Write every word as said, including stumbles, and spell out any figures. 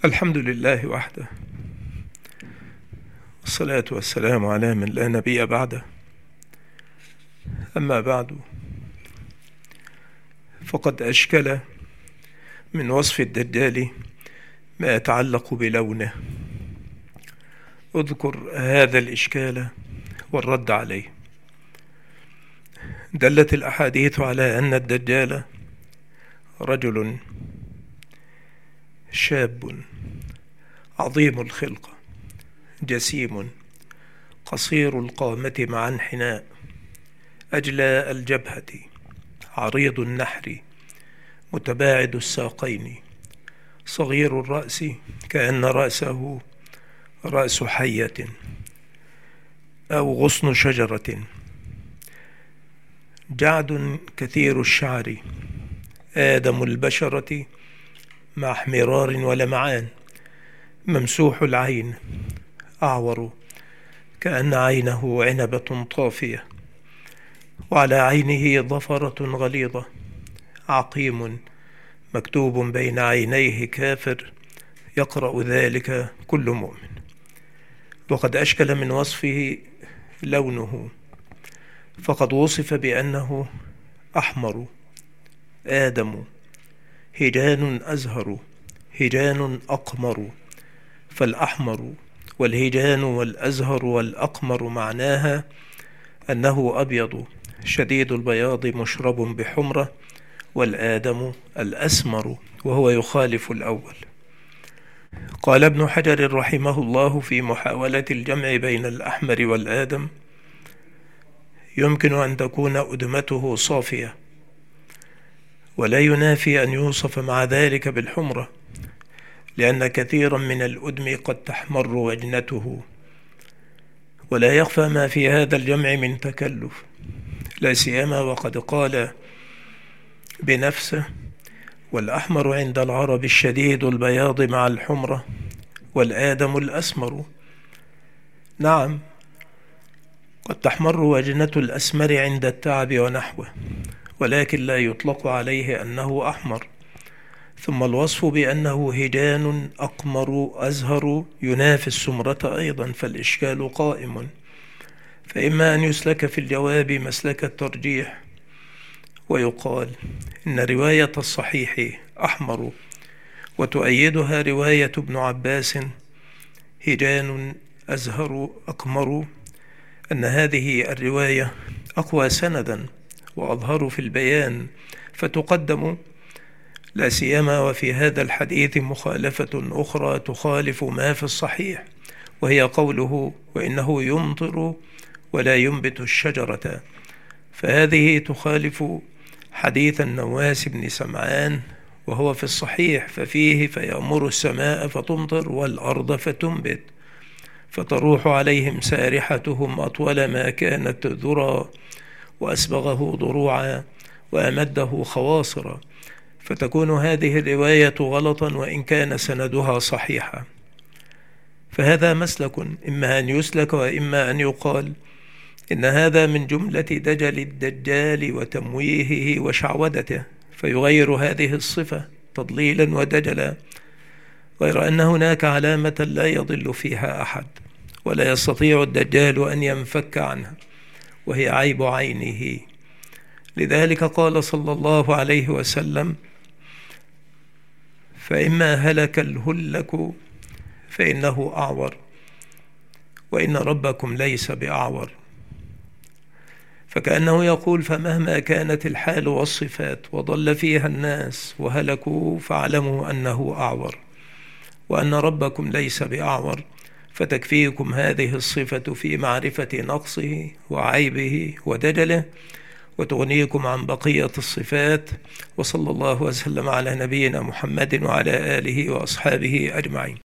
الحمد لله وحده، والصلاة والسلام على من لا نبي بعده. أما بعد، فقد أشكل من وصف الدجال ما يتعلق بلونه. اذكر هذا الإشكال والرد عليه. دلت الأحاديث على أن الدجال رجل شاب عظيم الخلقة، جسيم قصير القامة مع انحناء، أجلى الجبهة، عريض النحر، متباعد الساقين، صغير الرأس كأن رأسه رأس حية أو غصن شجرة، جعد كثير الشعر، آدم البشرة مع احمرار ولمعان، ممسوح العين، أعور كأن عينه عنبة طافية، وعلى عينه ضفرة غليظة، عقيم مكتوب بين عينيه كافر، يقرأ ذلك كل مؤمن. وقد أشكل من وصفه لونه، فقد وصف بأنه أحمر آدم، هجان أزهر، هجان أقمر. فالأحمر والهجان والأزهر والأقمر معناها أنه أبيض شديد البياض مشرب بحمرة، والآدم الأسمر وهو يخالف الأول. قال ابن حجر رحمه الله في محاولة الجمع بين الأحمر والآدم: يمكن أن تكون أدمته صافية، ولا ينافي أن يوصف مع ذلك بالحمرة، لأن كثيرا من الأدم قد تحمر وجنته. ولا يخفى ما في هذا الجمع من تكلف، لا سيما وقد قال بنفسه: والأحمر عند العرب الشديد البياض مع الحمرة، والآدم الأسمر. نعم، قد تحمر وجنة الأسمر عند التعب ونحوه، ولكن لا يطلق عليه أنه أحمر. ثم الوصف بأنه هجان أقمر أزهر ينافي السمرة أيضا، فالإشكال قائم. فإما أن يسلك في الجواب مسلك الترجيح ويقال إن رواية الصحيح أحمر، وتؤيدها رواية ابن عباس هجان أزهر أقمر، أن هذه الرواية أقوى سندا وأظهر في البيان، فتقدم، لا سيما وفي هذا الحديث مخالفة أخرى تخالف ما في الصحيح، وهي قوله: وإنه يمطر ولا ينبت الشجرة. فهذه تخالف حديث النواس بن سمعان وهو في الصحيح، ففيه: فيأمر السماء فتمطر والأرض فتنبت، فتروح عليهم سارحتهم أطول ما كانت ذرى، وأسبغه ضروعا وأمده خواصرا. فتكون هذه الرواية غلطا وإن كان سندها صحيحا. فهذا مسلك، إما أن يسلك وإما أن يقال إن هذا من جملة دجل الدجال وتمويهه وشعوذته، فيغير هذه الصفة تضليلا ودجلا، غير أن هناك علامة لا يضل فيها أحد ولا يستطيع الدجال أن ينفك عنها، وهي عيب عينه. لذلك قال صلى الله عليه وسلم: فإما هلك الهلك فإنه أعور، وإن ربكم ليس بأعور. فكأنه يقول: فمهما كانت الحال والصفات وضل فيها الناس وهلكوا، فاعلموا أنه أعور، وأن ربكم ليس بأعور، فتكفيكم هذه الصفة في معرفة نقصه وعيبه ودجله، وتغنيكم عن بقية الصفات. وصلى الله وسلم على نبينا محمد وعلى آله وأصحابه أجمعين.